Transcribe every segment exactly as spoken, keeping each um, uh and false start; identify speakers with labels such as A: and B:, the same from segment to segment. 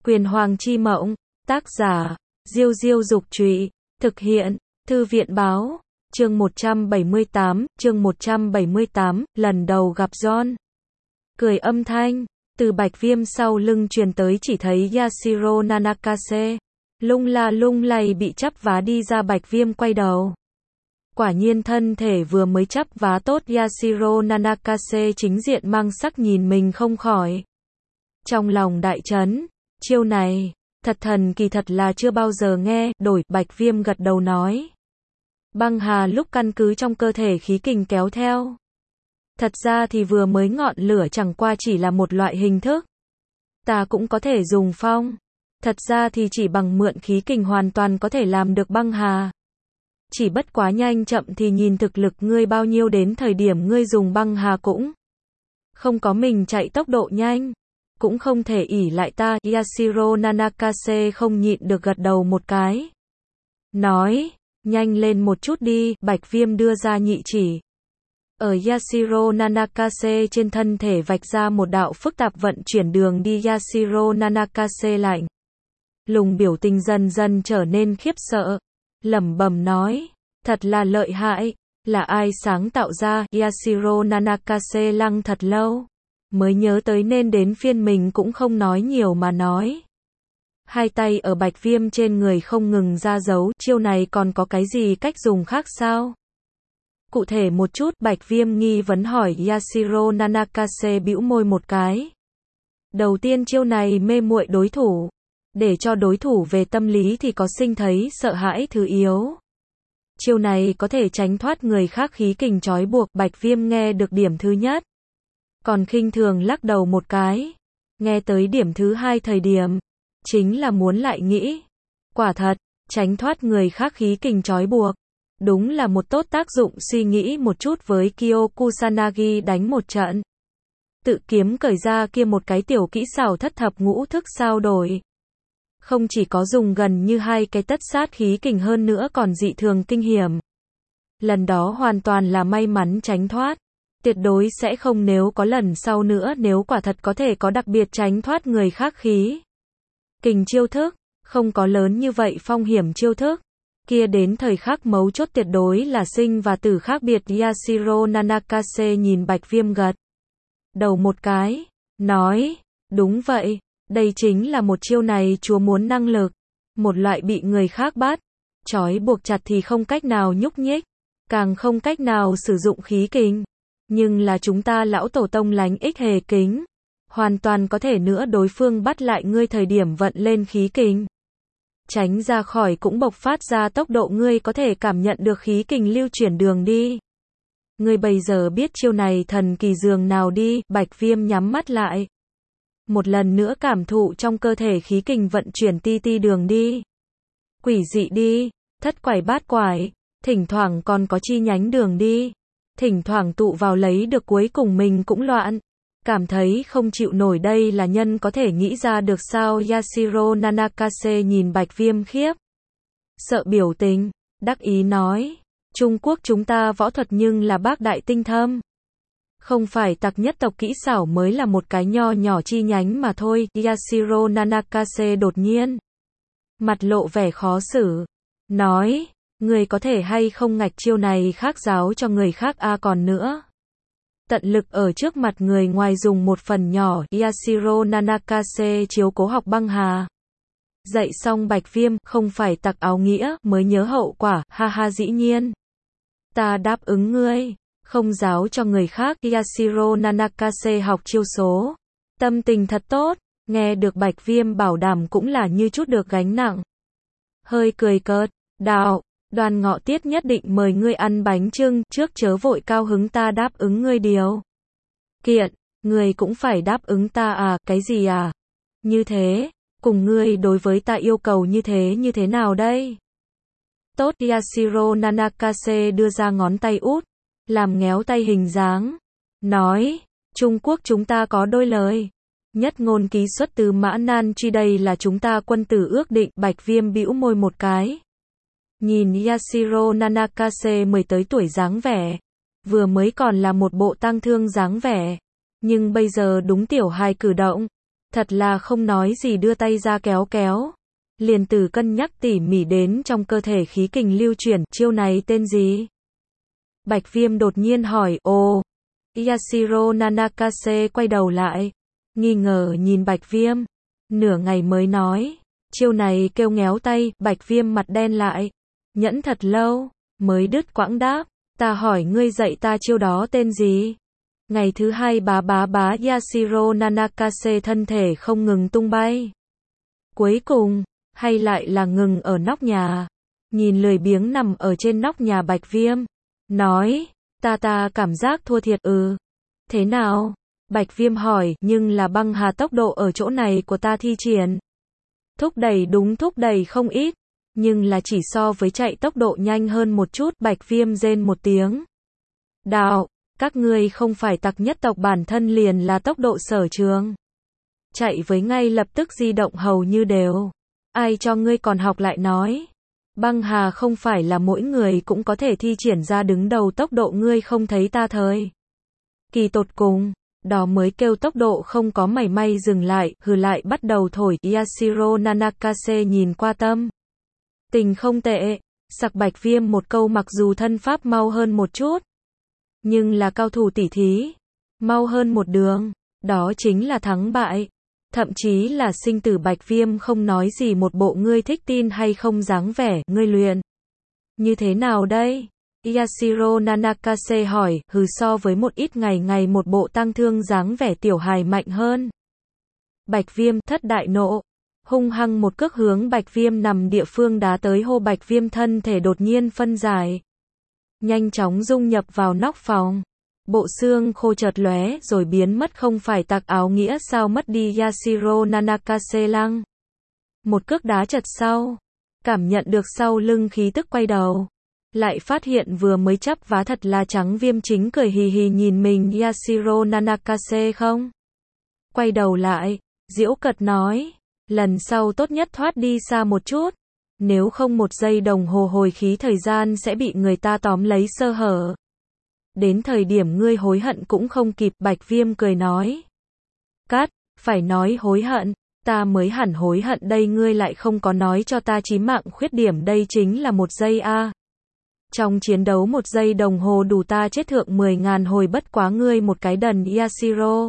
A: Quyền Hoàng chi mộng, tác giả, Diêu Diêu Dục Trụy, thực hiện, Thư viện Báo, chương một trăm bảy mươi tám, chương một trăm bảy mươi tám, lần đầu gặp John. Cười âm thanh, từ Bạch Viêm sau lưng truyền tới chỉ thấy Yashiro Nanakase, lung la lung lay bị chắp vá đi ra. Bạch Viêm quay đầu. Quả nhiên thân thể vừa mới chắp vá tốt Yashiro Nanakase chính diện mang sắc nhìn mình không khỏi. Trong lòng đại chấn, chiêu này, thật thần kỳ, thật là chưa bao giờ nghe, đổi. Bạch Viêm gật đầu nói. Băng hà lúc căn cứ trong cơ thể khí kình kéo theo. Thật ra thì vừa mới ngọn lửa chẳng qua chỉ là một loại hình thức. Ta cũng có thể dùng phong. Thật ra thì chỉ bằng mượn khí kình hoàn toàn có thể làm được băng hà. Chỉ bất quá nhanh chậm thì nhìn thực lực ngươi bao nhiêu, đến thời điểm ngươi dùng băng hà cũng không có mình chạy tốc độ nhanh. Cũng không thể ỷ lại ta. Yashiro Nanakase không nhịn được gật đầu một cái. Nói, nhanh lên một chút đi. Bạch Viêm đưa ra nhị chỉ. Ở Yashiro Nanakase trên thân thể vạch ra một đạo phức tạp vận chuyển đường đi. Yashiro Nanakase lạnh lùng, biểu tình dần dần trở nên khiếp sợ. Lẩm bẩm nói, thật là lợi hại, là ai sáng tạo ra? Yashiro Nanakase lăng thật lâu, mới nhớ tới nên đến phiên mình cũng không nói nhiều mà nói. Hai tay ở Bạch Viêm trên người không ngừng ra dấu, chiêu này còn có cái gì cách dùng khác sao? Cụ thể một chút. Bạch Viêm nghi vấn hỏi. Yashiro Nanakase bĩu môi một cái. Đầu tiên chiêu này mê muội đối thủ, để cho đối thủ về tâm lý thì có sinh thấy sợ hãi thứ yếu. Chiêu này có thể tránh thoát người khác khí kình trói buộc. Bạch Viêm nghe được điểm thứ nhất, còn khinh thường lắc đầu một cái. Nghe tới điểm thứ hai thời điểm, chính là muốn lại nghĩ. Quả thật, tránh thoát người khác khí kình trói buộc, đúng là một tốt tác dụng. Suy nghĩ một chút với Kyokusanagi đánh một trận, tự kiếm cởi ra kia một cái tiểu kỹ xảo thất thập ngũ thức sao đổi. Không chỉ có dùng gần như hai cái tất sát khí kình, hơn nữa còn dị thường kinh hiểm. Lần đó hoàn toàn là may mắn tránh thoát. Tuyệt đối sẽ không nếu có lần sau nữa. Nếu quả thật có thể có đặc biệt tránh thoát người khác khí kình chiêu thức, không có lớn như vậy phong hiểm chiêu thức, kia đến thời khắc mấu chốt tuyệt đối là sinh và tử khác biệt. Yashiro Nanakase nhìn Bạch Viêm gật đầu một cái, nói, đúng vậy, đây chính là một chiêu này chúa muốn năng lực. Một loại bị người khác bắt, trói buộc chặt thì không cách nào nhúc nhích, càng không cách nào sử dụng khí kình. Nhưng là chúng ta lão tổ tông lánh ích hề kính, hoàn toàn có thể nữa đối phương bắt lại ngươi thời điểm vận lên khí kình, tránh ra khỏi cũng bộc phát ra tốc độ ngươi có thể cảm nhận được khí kình lưu chuyển đường đi. Ngươi bây giờ biết chiêu này thần kỳ dường nào đi. Bạch Viêm nhắm mắt lại, một lần nữa cảm thụ trong cơ thể khí kình vận chuyển ti ti đường đi. Quỷ dị đi, thất quải bát quải, thỉnh thoảng còn có chi nhánh đường đi, thỉnh thoảng tụ vào lấy được, cuối cùng mình cũng loạn, cảm thấy không chịu nổi. Đây là nhân có thể nghĩ ra được sao? Yashiro Nanakase nhìn Bạch Viêm khiếp sợ biểu tình, đắc ý nói, Trung Quốc chúng ta võ thuật nhưng là bác đại tinh thâm, không phải tặc nhất tộc kỹ xảo mới là một cái nho nhỏ chi nhánh mà thôi. Yashiro Nanakase đột nhiên mặt lộ vẻ khó xử, nói, người có thể hay không ngạch chiêu này khác giáo cho người khác a? À còn nữa, tận lực ở trước mặt người ngoài dùng một phần nhỏ. Yashiro Nanakase chiếu cố học băng hà. Dạy xong Bạch Viêm, không phải tặc áo nghĩa, mới nhớ hậu quả, ha ha, dĩ nhiên. Ta đáp ứng ngươi, không giáo cho người khác. Yashiro Nanakase học chiêu số, tâm tình thật tốt, nghe được Bạch Viêm bảo đảm cũng là như chút được gánh nặng. Hơi cười cợt, đạo, Đoàn Ngọ Tiết nhất định mời ngươi ăn bánh chưng, trước chớ vội cao hứng, ta đáp ứng ngươi điều kiện, ngươi cũng phải đáp ứng ta à? Cái gì à? Như thế, cùng ngươi đối với ta yêu cầu như thế như thế nào đây? Tốt. Yashiro Nanakase đưa ra ngón tay út, làm ngéo tay hình dáng, nói, Trung Quốc chúng ta có đôi lời, nhất ngôn ký xuất từ Mã Nan Truy, đây là chúng ta quân tử ước định. Bạch Viêm bĩu môi một cái, nhìn Yashiro Nanakase mười tới tuổi dáng vẻ, vừa mới còn là một bộ tang thương dáng vẻ, nhưng bây giờ đúng tiểu hài cử động, Thật là không nói gì đưa tay ra kéo kéo. Liền từ cân nhắc tỉ mỉ đến trong cơ thể khí kình lưu chuyển, chiêu này tên gì? Bạch Viêm đột nhiên hỏi, ồ. Yashiro Nanakase quay đầu lại, nghi ngờ nhìn Bạch Viêm. Nửa ngày mới nói, chiêu này kêu ngéo tay. Bạch Viêm mặt đen lại, nhẫn thật lâu, mới đứt quãng đáp, ta hỏi ngươi dạy ta chiêu đó tên gì? Ngày thứ hai bá bá bá Yashiro Nanakase thân thể không ngừng tung bay. Cuối cùng, hay lại là ngừng ở nóc nhà. Nhìn lười biếng nằm ở trên nóc nhà Bạch Viêm. Nói, ta ta cảm giác thua thiệt ừ. Thế nào? Bạch Viêm hỏi, nhưng là băng hà tốc độ ở chỗ này của ta thi triển. Thúc đẩy đúng thúc đẩy không ít. Nhưng là chỉ so với chạy tốc độ nhanh hơn một chút. Bạch Viêm rên một tiếng. Đạo, các ngươi không phải tặc nhất tộc bản thân liền là tốc độ sở trường. Chạy với ngay lập tức di động hầu như đều. Ai cho ngươi còn học lại nói. Băng hà không phải là mỗi người cũng có thể thi triển ra đứng đầu tốc độ ngươi không thấy ta thời. Kỳ tột cùng, đó mới kêu tốc độ không có mảy may dừng lại, hừ lại bắt đầu thổi. Yashiro Nanakase nhìn qua tâm. Tình không tệ, sặc Bạch Viêm một câu mặc dù thân pháp mau hơn một chút. Nhưng là cao thủ tỉ thí. Mau hơn một đường, đó chính là thắng bại. Thậm chí là sinh tử. Bạch Viêm không nói gì một bộ ngươi thích tin hay không dáng vẻ, ngươi luyện. Như thế nào đây? Yashiro Nanakase hỏi, hừ so với một ít ngày ngày một bộ tăng thương dáng vẻ tiểu hài mạnh hơn. Bạch Viêm thất đại nộ, hung hăng một cước hướng Bạch Viêm nằm địa phương đá tới hô. Bạch Viêm thân thể đột nhiên phân giải. Nhanh chóng dung nhập vào nóc phòng. Bộ xương khô chợt lóe rồi biến mất không phải tặc áo nghĩa sao mất đi. Yashiro Nanakase lăng. Một cước đá chật sau. Cảm nhận được sau lưng khí tức quay đầu. Lại phát hiện vừa mới chắp vá thật là trắng. Viêm chính cười hì hì nhìn mình. Yashiro Nanakase không? Quay đầu lại, giễu cợt nói. Lần sau tốt nhất thoát đi xa một chút. Nếu không một giây đồng hồ hồi khí thời gian sẽ bị người ta tóm lấy sơ hở. Đến thời điểm ngươi hối hận cũng không kịp. Bạch Viêm cười nói. Cát, phải nói hối hận, ta mới hẳn hối hận đây. Ngươi lại không có nói cho ta chí mạng khuyết điểm đây chính là một giây a. À. Trong chiến đấu một giây đồng hồ đủ ta chết thượng mười ngàn hồi bất quá ngươi một cái đần. Yashiro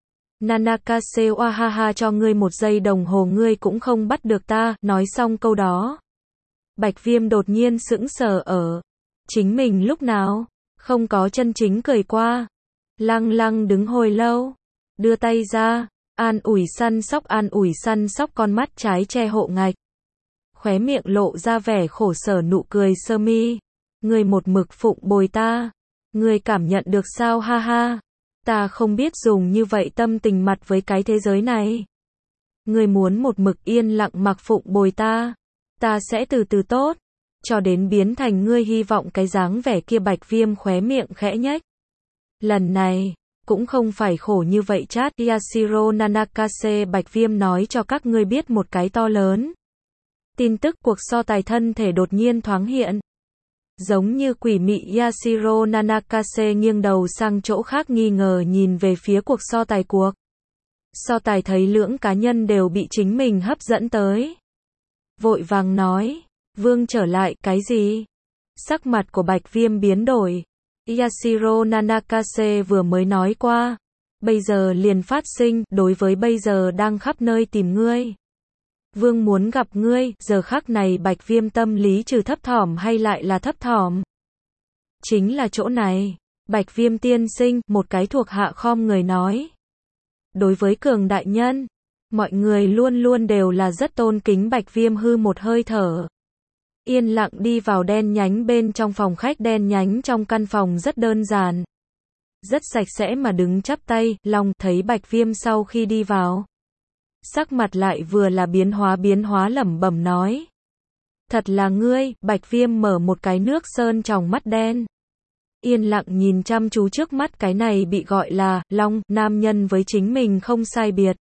A: Nanakase oahaha cho ngươi một giây đồng hồ ngươi cũng không bắt được ta. Nói xong câu đó. Bạch Viêm đột nhiên sững sờ ở. Chính mình lúc nào? Không có chân chính cười qua. Lăng lăng đứng hồi lâu. Đưa tay ra. An ủi săn sóc an ủi săn sóc con mắt trái che hộ ngạch. Khóe miệng lộ ra vẻ khổ sở nụ cười sơ mi. Ngươi một mực phụng bồi ta. Ngươi cảm nhận được sao ha ha. Ta không biết dùng như vậy tâm tình mặt với cái thế giới này. Ngươi muốn một mực yên lặng mặc phụng bồi ta. Ta sẽ từ từ tốt. Cho đến biến thành ngươi hy vọng cái dáng vẻ kia. Bạch Viêm khóe miệng khẽ nhếch. Lần này, cũng không phải khổ như vậy chát. Yashiro Nanakase Bạch Viêm nói cho các ngươi biết một cái to lớn. Tin tức cuộc so tài thân thể đột nhiên thoáng hiện. Giống như quỷ mị. Yashiro Nanakase nghiêng đầu sang chỗ khác nghi ngờ nhìn về phía cuộc so tài cuộc. So tài thấy lưỡng cá nhân đều bị chính mình hấp dẫn tới. Vội vàng nói. Vương trở lại, cái gì? Sắc mặt của Bạch Viêm biến đổi. Yashiro Nanakase vừa mới nói qua. Bây giờ liền phát sinh, đối với bây giờ đang khắp nơi tìm ngươi. Vương muốn gặp ngươi, giờ khắc này Bạch Viêm tâm lý trừ thấp thỏm hay lại là thấp thỏm. Chính là chỗ này. Bạch Viêm tiên sinh, một cái thuộc hạ khom người nói. Đối với cường đại nhân, mọi người luôn luôn đều là rất tôn kính. Bạch Viêm hư một hơi thở. Yên lặng đi vào đen nhánh bên trong phòng khách. Đen nhánh trong căn phòng rất đơn giản. Rất sạch sẽ mà đứng chắp tay, lòng thấy Bạch Viêm sau khi đi vào. Sắc mặt lại vừa là biến hóa biến hóa lẩm bẩm nói. Thật là ngươi. Bạch Viêm mở một cái nước sơn tròng mắt đen. Yên lặng nhìn chăm chú trước mắt cái này bị gọi là Long, nam nhân với chính mình không sai biệt.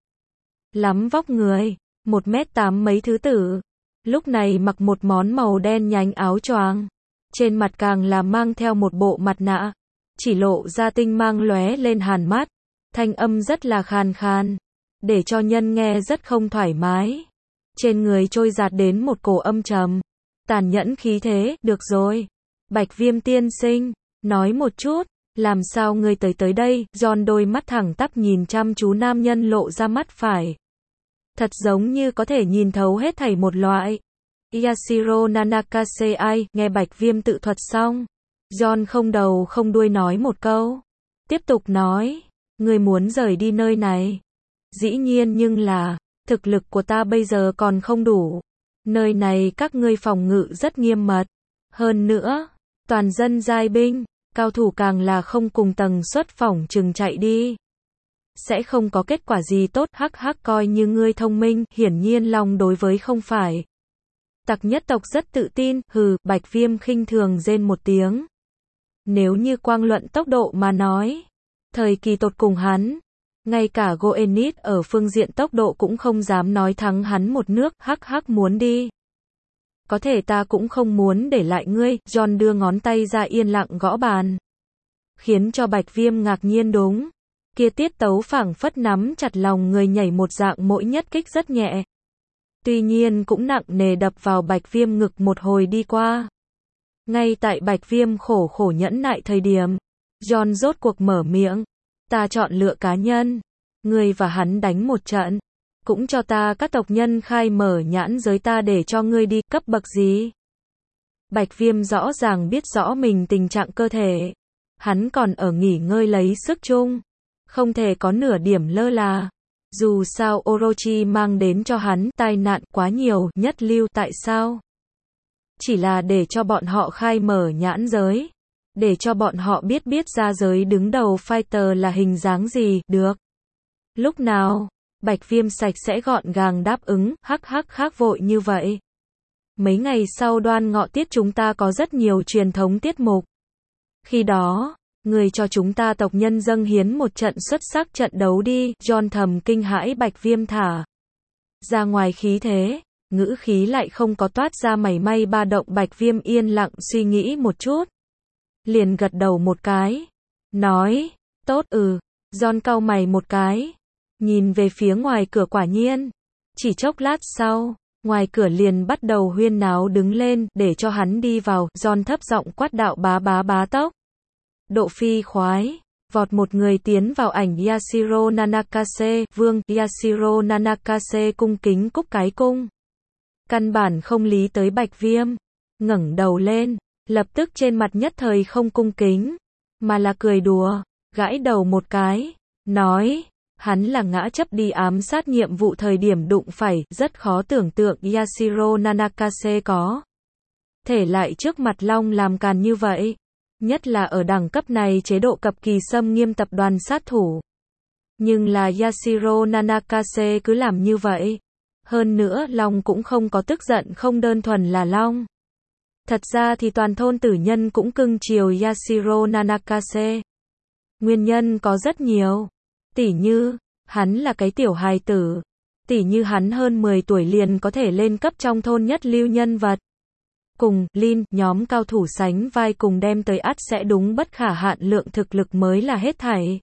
A: Lắm vóc người, một mét tám mấy thứ tử. Lúc này mặc một món màu đen nhánh áo choàng. Trên mặt càng là mang theo một bộ mặt nạ. Chỉ lộ ra tinh mang lóe lên hàn mắt. Thanh âm rất là khàn khàn. để cho nhân nghe rất không thoải mái. Trên người trôi dạt đến một cổ âm trầm, tàn nhẫn khí thế. Được rồi, Bạch Viêm tiên sinh, nói một chút, làm sao ngươi tới tới đây? John đôi mắt thẳng tắp nhìn chăm chú nam nhân lộ ra mắt phải. Thật giống như có thể nhìn thấu hết thảy một loại. Yashiro Nanakase ai, nghe Bạch Viêm tự thuật xong. John không đầu không đuôi nói một câu. Tiếp tục nói, ngươi muốn rời đi nơi này. Dĩ nhiên, nhưng là, thực lực của ta bây giờ còn không đủ. Nơi này các ngươi phòng ngự rất nghiêm mật. Hơn nữa, toàn dân giai binh, cao thủ càng là không cùng tầng suất phỏng chừng chạy đi. Sẽ không có kết quả gì tốt. Hắc hắc, coi như ngươi thông minh. Hiển nhiên Long đối với không phải tặc nhất tộc rất tự tin. Hừ, Bạch Viêm khinh thường rên một tiếng. Nếu như quang luận tốc độ mà nói, thời kỳ tột cùng hắn, ngay cả Goenith ở phương diện tốc độ cũng không dám nói thắng hắn một nước. Hắc hắc, muốn đi. Có thể ta cũng không muốn để lại ngươi. John đưa ngón tay ra yên lặng gõ bàn, khiến cho Bạch Viêm ngạc nhiên. Đúng, kia tiết tấu phảng phất nắm chặt lòng người nhảy một dạng, mỗi nhất kích rất nhẹ. Tuy nhiên cũng nặng nề đập vào Bạch Viêm ngực một hồi đi qua. Ngay tại Bạch Viêm khổ khổ nhẫn nại thời điểm, John rốt cuộc mở miệng. Ta chọn lựa cá nhân. Ngươi và hắn đánh một trận. Cũng cho ta các tộc nhân khai mở nhãn giới. Ta để cho ngươi đi. Cấp bậc gì? Bạch Viêm rõ ràng biết rõ mình tình trạng cơ thể. Hắn còn ở nghỉ ngơi lấy sức chung. Không thể có nửa điểm lơ là. Dù sao Orochi mang đến cho hắn tai nạn quá nhiều. Nhất lưu. Tại sao? Chỉ là để cho bọn họ khai mở nhãn giới. Để cho bọn họ biết biết ra giới đứng đầu fighter là hình dáng gì. Được. Lúc nào? Bạch Viêm sạch sẽ gọn gàng đáp ứng. Hắc hắc, khác vội như vậy. Mấy ngày sau đoan ngọ tiết chúng ta có rất nhiều truyền thống tiết mục. Khi đó, người cho chúng ta tộc nhân dâng hiến một trận xuất sắc trận đấu đi. John thầm kinh hãi. Bạch Viêm thả ra ngoài khí thế, ngữ khí lại không có toát ra mảy may ba động. Bạch Viêm yên lặng suy nghĩ một chút, liền gật đầu một cái, nói, tốt. Ừ. John cau mày một cái, nhìn về phía ngoài cửa. Quả nhiên, chỉ chốc lát sau, ngoài cửa liền bắt đầu huyên náo đứng lên. Để cho hắn đi vào. John thấp giọng quát đạo. Bá bá bá tốc độ phi khoái, vọt một người tiến vào. Ảnh Yashiro Nanakase, vương. Yashiro Nanakase cung kính cúc cái cung, căn bản không lý tới Bạch Viêm. Ngẩng đầu lên, lập tức trên mặt nhất thời không cung kính, mà là cười đùa, gãi đầu một cái, nói, hắn là ngã chấp đi ám sát nhiệm vụ thời điểm đụng phải. Rất khó tưởng tượng Yashiro Nanakase có thể lại trước mặt Long làm càn như vậy. Nhất là ở đẳng cấp này chế độ cực kỳ xâm nghiêm tập đoàn sát thủ. Nhưng là Yashiro Nanakase cứ làm như vậy. Hơn nữa Long cũng không có tức giận. Không đơn thuần là Long. Thật ra thì toàn thôn tử nhân cũng cưng chiều Yashiro Nanakase. Nguyên nhân có rất nhiều. Tỉ như, hắn là cái tiểu hài tử. Tỉ như hắn hơn mười tuổi liền có thể lên cấp trong thôn nhất lưu nhân vật. Cùng, Lin, nhóm cao thủ sánh vai cùng đem tới ắt sẽ đúng bất khả hạn lượng thực lực mới là hết thảy.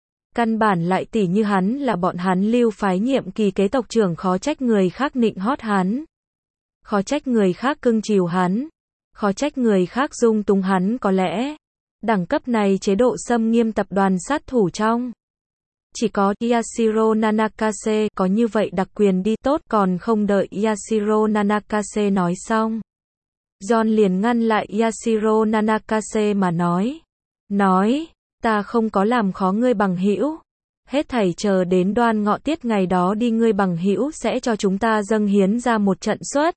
A: Căn bản lại tỉ như hắn là bọn hắn lưu phái nhiệm kỳ kế tộc trưởng, khó trách người khác nịnh hót hắn. Khó trách người khác cưng chiều hắn. Khó trách người khác dung túng hắn. Có lẽ, đẳng cấp này chế độ xâm nghiêm tập đoàn sát thủ trong chỉ có Yashiro Nanakase có như vậy đặc quyền đi. Tốt. Còn không đợi Yashiro Nanakase nói xong, John liền ngăn lại Yashiro Nanakase mà nói. Nói, ta không có làm khó ngươi bằng hữu. Hết thảy chờ đến đoan ngọ tiết ngày đó đi. Ngươi bằng hữu sẽ cho chúng ta dâng hiến ra một trận xuất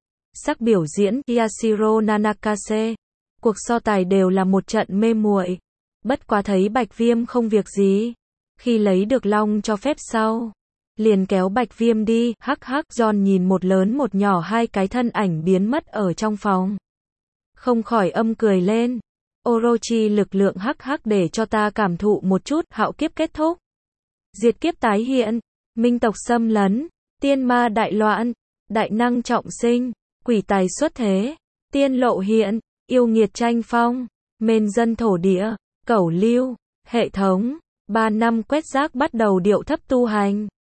A: sắc biểu diễn. Yashiro Nanakase, cuộc so tài đều là một trận mê muội. Bất quá thấy Bạch Viêm không việc gì, khi lấy được Long cho phép sau, liền kéo Bạch Viêm đi. Hắc hắc. John nhìn một lớn một nhỏ hai cái thân ảnh biến mất ở trong phòng, không khỏi âm cười lên. Orochi lực lượng. Hắc hắc, để cho ta cảm thụ một chút. Hạo kiếp kết thúc, diệt kiếp tái hiện, minh tộc xâm lấn, tiên ma đại loạn, đại năng trọng sinh, quỷ tài xuất thế, tiên lộ hiện, yêu nghiệt tranh phong, mên dân thổ địa, cẩu lưu, hệ thống. Ba năm quét rác bắt đầu điệu thấp tu hành.